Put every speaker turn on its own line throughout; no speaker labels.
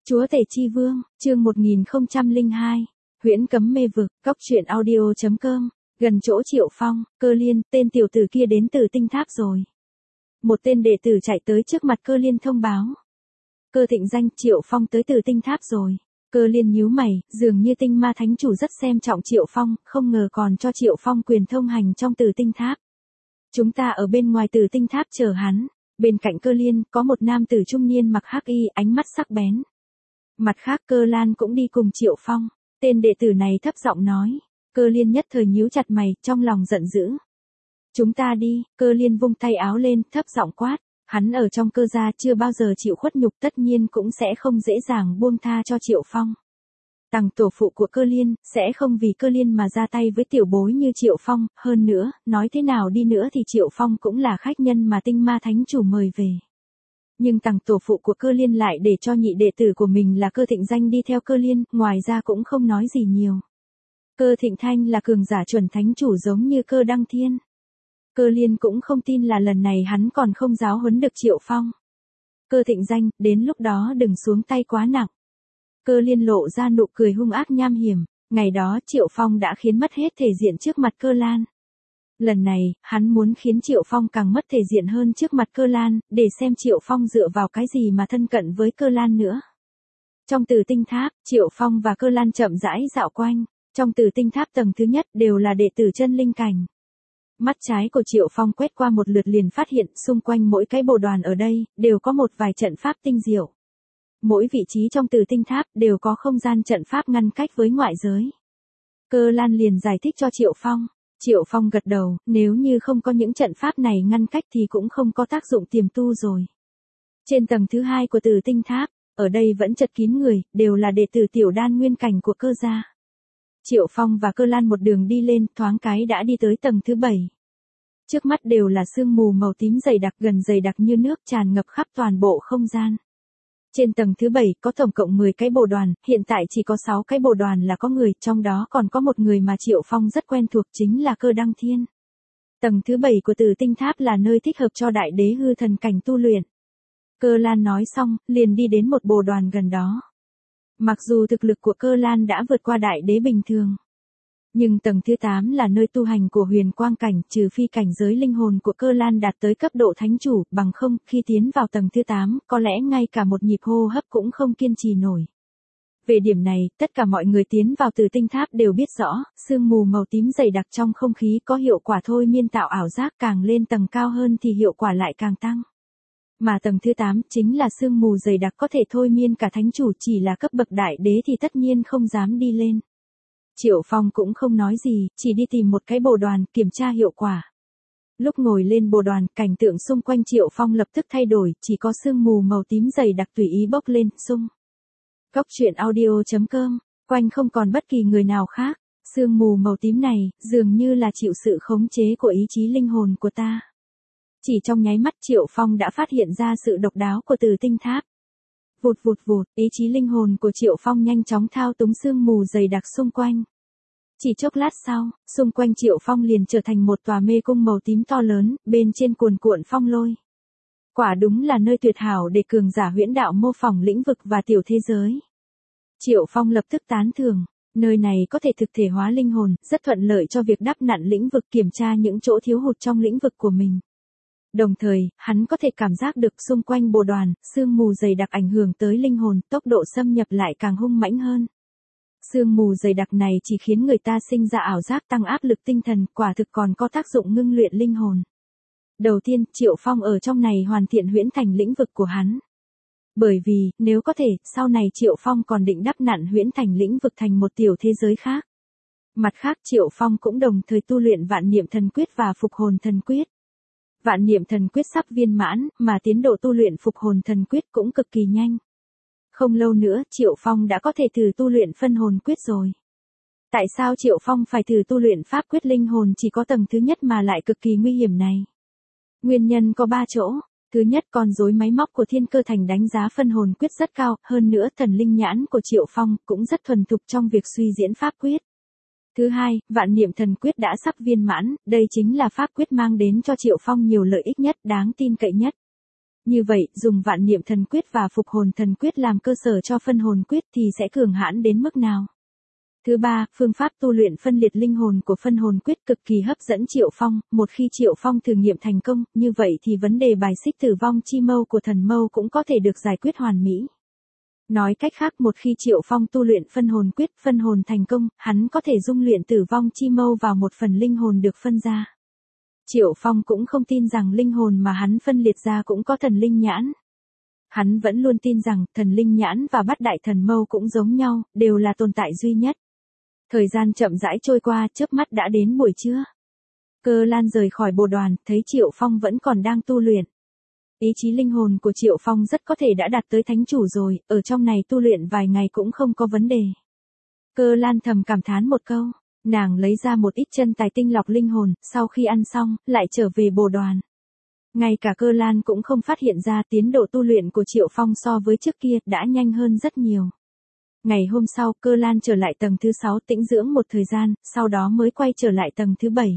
Chúa Tể Chi Vương, chương 1002, huyễn cấm mê vực, cóc truyện audio.com, gần chỗ Triệu Phong, Cơ Liên, tên tiểu tử kia đến từ tinh tháp rồi. Một tên đệ tử chạy tới trước mặt Cơ Liên thông báo. Cơ Thịnh Danh, Triệu Phong tới từ tinh tháp rồi. Cơ Liên nhíu mày, dường như tinh ma thánh chủ rất xem trọng Triệu Phong, không ngờ còn cho Triệu Phong quyền thông hành trong tử tinh tháp. Chúng ta ở bên ngoài tử tinh tháp chờ hắn. Bên cạnh Cơ Liên, có một nam tử trung niên mặc hắc y, ánh mắt sắc bén. Mặt khác Cơ Lan cũng đi cùng Triệu Phong. Tên đệ tử này thấp giọng nói. Cơ Liên nhất thời nhíu chặt mày, trong lòng giận dữ. Chúng ta đi, Cơ Liên vung tay áo lên, thấp giọng quát. Hắn ở trong Cơ gia chưa bao giờ chịu khuất nhục, tất nhiên cũng sẽ không dễ dàng buông tha cho Triệu Phong. Tằng tổ phụ của Cơ Liên, sẽ không vì Cơ Liên mà ra tay với tiểu bối như Triệu Phong, hơn nữa, nói thế nào đi nữa thì Triệu Phong cũng là khách nhân mà tinh ma thánh chủ mời về. Nhưng tằng tổ phụ của Cơ Liên lại để cho nhị đệ tử của mình là Cơ Thịnh Danh đi theo Cơ Liên, ngoài ra cũng không nói gì nhiều. Cơ Thịnh Thanh là cường giả chuẩn thánh chủ giống như Cơ Đăng Thiên. Cơ Liên cũng không tin là lần này hắn còn không giáo huấn được Triệu Phong. Cơ Thịnh Danh, đến lúc đó đừng xuống tay quá nặng. Cơ Liên lộ ra nụ cười hung ác nham hiểm, ngày đó Triệu Phong đã khiến mất hết thể diện trước mặt Cơ Lan. Lần này, hắn muốn khiến Triệu Phong càng mất thể diện hơn trước mặt Cơ Lan, để xem Triệu Phong dựa vào cái gì mà thân cận với Cơ Lan nữa. Trong tử tinh tháp, Triệu Phong và Cơ Lan chậm rãi dạo quanh, trong tử tinh tháp tầng thứ nhất đều là đệ tử chân linh cảnh. Mắt trái của Triệu Phong quét qua một lượt liền phát hiện xung quanh mỗi cái bồ đoàn ở đây, đều có một vài trận pháp tinh diệu. Mỗi vị trí trong tử tinh tháp đều có không gian trận pháp ngăn cách với ngoại giới. Cơ Lan liền giải thích cho Triệu Phong. Triệu Phong gật đầu, nếu như không có những trận pháp này ngăn cách thì cũng không có tác dụng tiềm tu rồi. Trên tầng thứ hai của tử tinh tháp, ở đây vẫn chật kín người, đều là đệ tử tiểu đan nguyên cảnh của Cơ gia. Triệu Phong và Cơ Lan một đường đi lên, thoáng cái đã đi tới tầng thứ 7. Trước mắt đều là sương mù màu tím dày đặc, gần dày đặc như nước, tràn ngập khắp toàn bộ không gian. Trên tầng thứ 7 có tổng cộng 10 cái bồ đoàn, hiện tại chỉ có 6 cái bồ đoàn là có người, trong đó còn có một người mà Triệu Phong rất quen thuộc, chính là Cơ Đăng Thiên. Tầng thứ 7 của tử tinh tháp là nơi thích hợp cho đại đế hư thần cảnh tu luyện. Cơ Lan nói xong, liền đi đến một bồ đoàn gần đó. Mặc dù thực lực của Cơ Lan đã vượt qua đại đế bình thường, nhưng tầng thứ 8 là nơi tu hành của huyền quang cảnh, trừ phi cảnh giới linh hồn của Cơ Lan đạt tới cấp độ thánh chủ, bằng không, khi tiến vào tầng thứ 8, có lẽ ngay cả một nhịp hô hấp cũng không kiên trì nổi. Về điểm này, tất cả mọi người tiến vào tử tinh tháp đều biết rõ, sương mù màu tím dày đặc trong không khí có hiệu quả thôi miên tạo ảo giác, càng lên tầng cao hơn thì hiệu quả lại càng tăng. Mà tầng thứ 8 chính là sương mù dày đặc có thể thôi miên cả thánh chủ, chỉ là cấp bậc đại đế thì tất nhiên không dám đi lên. Triệu Phong cũng không nói gì, chỉ đi tìm một cái bồ đoàn, kiểm tra hiệu quả. Lúc ngồi lên bồ đoàn, cảnh tượng xung quanh Triệu Phong lập tức thay đổi, chỉ có sương mù màu tím dày đặc tùy ý bốc lên, xung. Cóc truyện audio.com, quanh không còn bất kỳ người nào khác, sương mù màu tím này, dường như là chịu sự khống chế của ý chí linh hồn của ta. Chỉ trong nháy mắt Triệu Phong đã phát hiện ra sự độc đáo của tử tinh tháp. Vụt vụt vụt, ý chí linh hồn của Triệu Phong nhanh chóng thao túng sương mù dày đặc xung quanh. Chỉ chốc lát sau, xung quanh Triệu Phong liền trở thành một tòa mê cung màu tím to lớn, bên trên cuồn cuộn phong lôi. Quả đúng là nơi tuyệt hảo để cường giả huyễn đạo mô phỏng lĩnh vực và tiểu thế giới. Triệu Phong lập tức tán thưởng, nơi này có thể thực thể hóa linh hồn, rất thuận lợi cho việc đắp nặn lĩnh vực, kiểm tra những chỗ thiếu hụt trong lĩnh vực của mình. Đồng thời, hắn có thể cảm giác được xung quanh bồ đoàn, sương mù dày đặc ảnh hưởng tới linh hồn, tốc độ xâm nhập lại càng hung mãnh hơn. Sương mù dày đặc này chỉ khiến người ta sinh ra ảo giác, tăng áp lực tinh thần, quả thực còn có tác dụng ngưng luyện linh hồn. Đầu tiên, Triệu Phong ở trong này hoàn thiện huyễn thành lĩnh vực của hắn. Bởi vì, nếu có thể, sau này Triệu Phong còn định đắp nặn huyễn thành lĩnh vực thành một tiểu thế giới khác. Mặt khác Triệu Phong cũng đồng thời tu luyện vạn niệm thần quyết và phục hồn thần quyết. Vạn niệm thần quyết sắp viên mãn, mà tiến độ tu luyện phục hồn thần quyết cũng cực kỳ nhanh. Không lâu nữa, Triệu Phong đã có thể thử tu luyện phân hồn quyết rồi. Tại sao Triệu Phong phải thử tu luyện pháp quyết linh hồn chỉ có tầng thứ nhất mà lại cực kỳ nguy hiểm này? Nguyên nhân có 3 chỗ. Thứ nhất, con rối máy móc của Thiên Cơ Thành đánh giá phân hồn quyết rất cao, hơn nữa thần linh nhãn của Triệu Phong cũng rất thuần thục trong việc suy diễn pháp quyết. Thứ hai, vạn niệm thần quyết đã sắp viên mãn, đây chính là pháp quyết mang đến cho Triệu Phong nhiều lợi ích nhất, đáng tin cậy nhất. Như vậy, dùng vạn niệm thần quyết và phục hồn thần quyết làm cơ sở cho phân hồn quyết thì sẽ cường hãn đến mức nào? Thứ ba, phương pháp tu luyện phân liệt linh hồn của phân hồn quyết cực kỳ hấp dẫn Triệu Phong, một khi Triệu Phong thử nghiệm thành công, như vậy thì vấn đề bài xích tử vong chi mâu của thần mâu cũng có thể được giải quyết hoàn mỹ. Nói cách khác, một khi Triệu Phong tu luyện phân hồn quyết, phân hồn thành công, hắn có thể dung luyện tử vong chi mâu vào một phần linh hồn được phân ra. Triệu Phong cũng không tin rằng linh hồn mà hắn phân liệt ra cũng có thần linh nhãn. Hắn vẫn luôn tin rằng thần linh nhãn và bát đại thần mâu cũng giống nhau, đều là tồn tại duy nhất. Thời gian chậm rãi trôi qua, chớp mắt đã đến buổi trưa. Cơ Lan rời khỏi bồ đoàn, thấy Triệu Phong vẫn còn đang tu luyện. Ý chí linh hồn của Triệu Phong rất có thể đã đạt tới thánh chủ rồi, ở trong này tu luyện vài ngày cũng không có vấn đề. Cơ Lan thầm cảm thán một câu, nàng lấy ra một ít chân tài tinh lọc linh hồn, sau khi ăn xong, lại trở về bồ đoàn. Ngay cả Cơ Lan cũng không phát hiện ra tiến độ tu luyện của Triệu Phong so với trước kia đã nhanh hơn rất nhiều. Ngày hôm sau, Cơ Lan trở lại tầng thứ 6 tĩnh dưỡng một thời gian, sau đó mới quay trở lại tầng thứ 7.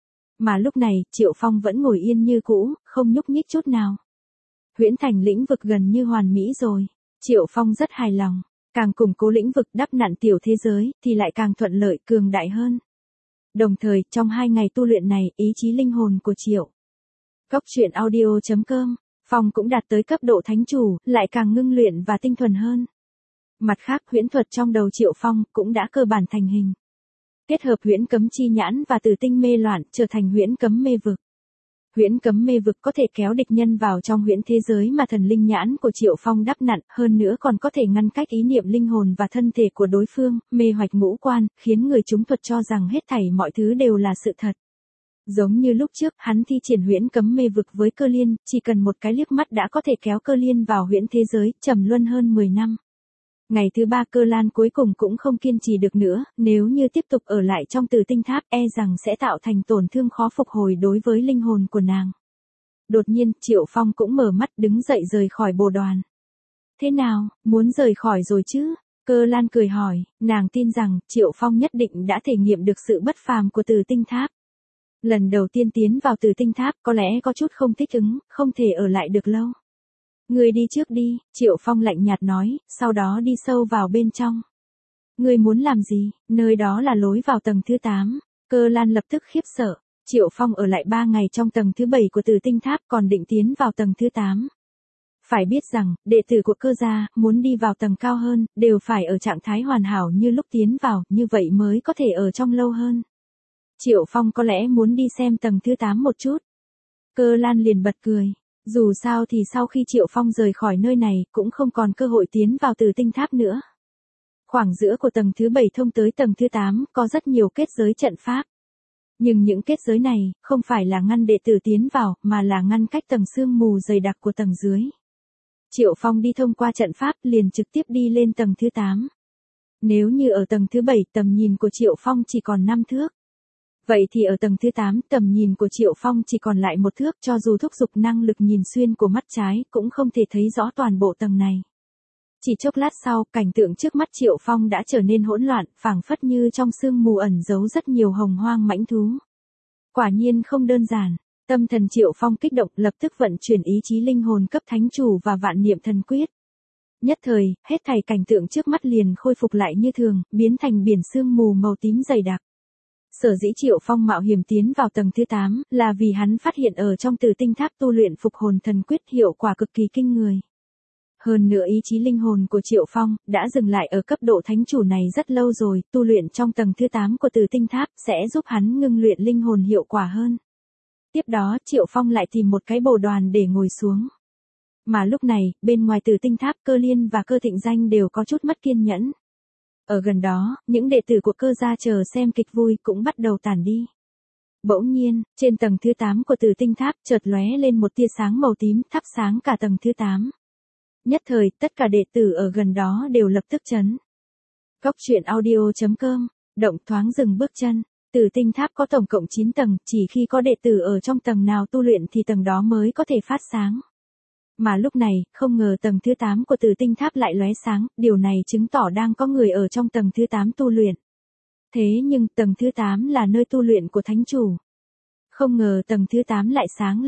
Mà lúc này, Triệu Phong vẫn ngồi yên như cũ, không nhúc nhích chút nào. Huyễn Thành lĩnh vực gần như hoàn mỹ rồi. Triệu Phong rất hài lòng. Càng củng cố lĩnh vực đắp nặn tiểu thế giới, thì lại càng thuận lợi cường đại hơn. Đồng thời, trong 2 ngày tu luyện này, ý chí linh hồn của Triệu Cốc Truyện Audio.com, Phong cũng đạt tới cấp độ thánh chủ, lại càng ngưng luyện và tinh thuần hơn. Mặt khác, huyễn thuật trong đầu Triệu Phong cũng đã cơ bản thành hình. Kết hợp huyễn cấm chi nhãn và tử tinh mê loạn, trở thành huyễn cấm mê vực. Huyễn cấm mê vực có thể kéo địch nhân vào trong huyễn thế giới mà thần linh nhãn của Triệu Phong đắp nặn, hơn nữa còn có thể ngăn cách ý niệm linh hồn và thân thể của đối phương, mê hoạch ngũ quan, khiến người chúng thuật cho rằng hết thảy mọi thứ đều là sự thật. Giống như lúc trước, hắn thi triển huyễn cấm mê vực với Cơ Liên, chỉ cần một cái liếc mắt đã có thể kéo Cơ Liên vào huyễn thế giới, trầm luân hơn 10 năm. Ngày thứ 3 Cơ Lan cuối cùng cũng không kiên trì được nữa, nếu như tiếp tục ở lại trong Tử Tinh Tháp e rằng sẽ tạo thành tổn thương khó phục hồi đối với linh hồn của nàng. Đột nhiên, Triệu Phong cũng mở mắt đứng dậy rời khỏi bồ đoàn. Thế nào, muốn rời khỏi rồi chứ? Cơ Lan cười hỏi, nàng tin rằng Triệu Phong nhất định đã thể nghiệm được sự bất phàm của Tử Tinh Tháp. Lần đầu tiên tiến vào Tử Tinh Tháp có lẽ có chút không thích ứng, không thể ở lại được lâu. Ngươi đi trước đi, Triệu Phong lạnh nhạt nói, sau đó đi sâu vào bên trong. Ngươi muốn làm gì, nơi đó là lối vào tầng thứ 8. Cơ Lan lập tức khiếp sợ. Triệu Phong ở lại 3 ngày trong tầng thứ 7 của Tử Tinh Tháp còn định tiến vào tầng thứ 8. Phải biết rằng, đệ tử của Cơ gia, muốn đi vào tầng cao hơn, đều phải ở trạng thái hoàn hảo như lúc tiến vào, như vậy mới có thể ở trong lâu hơn. Triệu Phong có lẽ muốn đi xem tầng thứ 8 một chút. Cơ Lan liền bật cười. Dù sao thì sau khi Triệu Phong rời khỏi nơi này, cũng không còn cơ hội tiến vào Tử Tinh Tháp nữa. Khoảng giữa của tầng thứ 7 thông tới tầng thứ 8, có rất nhiều kết giới trận pháp. Nhưng những kết giới này, không phải là ngăn đệ tử tiến vào, mà là ngăn cách tầng sương mù dày đặc của tầng dưới. Triệu Phong đi thông qua trận pháp, liền trực tiếp đi lên tầng thứ 8. Nếu như ở tầng thứ 7, tầm nhìn của Triệu Phong chỉ còn 5 thước. Vậy thì ở tầng thứ 8, tầm nhìn của Triệu Phong chỉ còn lại 1 thước, cho dù thúc giục năng lực nhìn xuyên của mắt trái, cũng không thể thấy rõ toàn bộ tầng này. Chỉ chốc lát sau, cảnh tượng trước mắt Triệu Phong đã trở nên hỗn loạn, phảng phất như trong sương mù ẩn giấu rất nhiều hồng hoang mãnh thú. Quả nhiên không đơn giản. Tâm thần Triệu Phong kích động, lập tức vận chuyển ý chí linh hồn cấp thánh chủ và vạn niệm thần quyết. Nhất thời, hết thảy cảnh tượng trước mắt liền khôi phục lại như thường, biến thành biển sương mù màu tím dày đặc. Sở dĩ Triệu Phong mạo hiểm tiến vào tầng thứ 8, là vì hắn phát hiện ở trong Tử Tinh Tháp tu luyện phục hồn thần quyết hiệu quả cực kỳ kinh người. Hơn nữa ý chí linh hồn của Triệu Phong, đã dừng lại ở cấp độ thánh chủ này rất lâu rồi, tu luyện trong tầng thứ 8 của Tử Tinh Tháp, sẽ giúp hắn ngưng luyện linh hồn hiệu quả hơn. Tiếp đó, Triệu Phong lại tìm một cái bồ đoàn để ngồi xuống. Mà lúc này, bên ngoài Tử Tinh Tháp Cơ Liên và Cơ Thịnh Danh đều có chút mất kiên nhẫn. Ở gần đó, những đệ tử của Cơ gia chờ xem kịch vui cũng bắt đầu tản đi. Bỗng nhiên, trên tầng thứ 8 của Tử Tinh Tháp chợt lóe lên một tia sáng màu tím thắp sáng cả tầng thứ 8. Nhất thời, tất cả đệ tử ở gần đó đều lập tức chấn. Cốc Truyện Audio.com, động thoáng dừng bước chân. Tử Tinh Tháp có tổng cộng 9 tầng, chỉ khi có đệ tử ở trong tầng nào tu luyện thì tầng đó mới có thể phát sáng. Mà lúc này, không ngờ tầng thứ 8 của Tử Tinh Tháp lại lóe sáng, điều này chứng tỏ đang có người ở trong tầng thứ 8 tu luyện. Thế nhưng tầng thứ 8 là nơi tu luyện của thánh chủ. Không ngờ tầng thứ 8 lại sáng lên.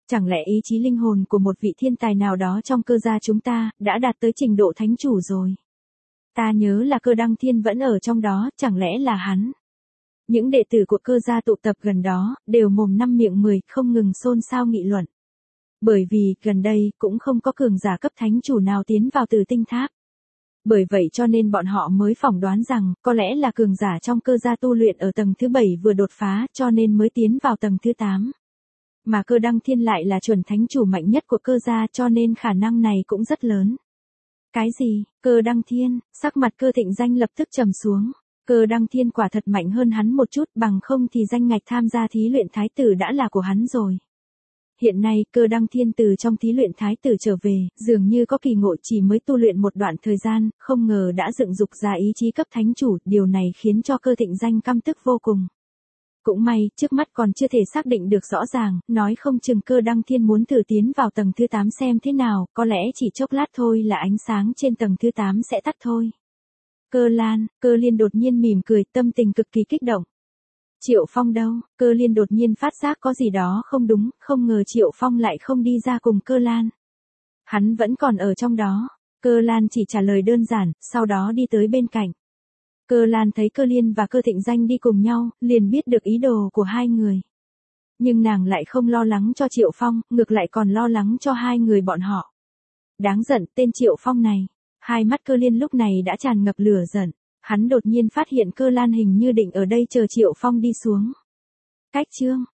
Chẳng lẽ ý chí linh hồn của một vị thiên tài nào đó trong cơ gia chúng ta, đã đạt tới trình độ thánh chủ rồi? Ta nhớ là Cơ Đăng Thiên vẫn ở trong đó, chẳng lẽ là hắn? Những đệ tử của Cơ gia tụ tập gần đó, đều mồm năm miệng mười, không ngừng xôn xao nghị luận. Bởi vì, gần đây, cũng không có cường giả cấp thánh chủ nào tiến vào Tử Tinh Tháp. Bởi vậy cho nên bọn họ mới phỏng đoán rằng, có lẽ là cường giả trong Cơ gia tu luyện ở tầng thứ 7 vừa đột phá, cho nên mới tiến vào tầng thứ 8. Mà Cơ Đăng Thiên lại là chuẩn thánh chủ mạnh nhất của Cơ gia, cho nên khả năng này cũng rất lớn. Cái gì? Cơ Đăng Thiên? Sắc mặt Cơ Thịnh Danh lập tức trầm xuống. Cơ Đăng Thiên quả thật mạnh hơn hắn một chút, bằng không thì danh ngạch tham gia thí luyện thái tử đã là của hắn rồi. Hiện nay, Cơ Đăng Thiên từ trong thí luyện thái tử trở về, dường như có kỳ ngộ, chỉ mới tu luyện một đoạn thời gian, không ngờ đã dựng dục ra ý chí cấp thánh chủ, điều này khiến cho Cơ Thịnh Danh căm tức vô cùng. Cũng may, trước mắt còn chưa thể xác định được rõ ràng, nói không chừng Cơ Đăng Thiên muốn thử tiến vào tầng thứ 8 xem thế nào, có lẽ chỉ chốc lát thôi là ánh sáng trên tầng thứ 8 sẽ tắt thôi. Cơ Lan, Cơ Liên đột nhiên mỉm cười, tâm tình cực kỳ kích động. Triệu Phong đâu? Cơ Liên đột nhiên phát giác có gì đó không đúng, không ngờ Triệu Phong lại không đi ra cùng Cơ Lan. Hắn vẫn còn ở trong đó. Cơ Lan chỉ trả lời đơn giản, sau đó đi tới bên cạnh. Cơ Lan thấy Cơ Liên và Cơ Thịnh Danh đi cùng nhau, liền biết được ý đồ của hai người. Nhưng nàng lại không lo lắng cho Triệu Phong, ngược lại còn lo lắng cho hai người bọn họ. Đáng giận, tên Triệu Phong này. Hai mắt Cơ Liên lúc này đã tràn ngập lửa giận. Hắn đột nhiên phát hiện Cơ Lan hình như định ở đây chờ Triệu Phong đi xuống. Cách chương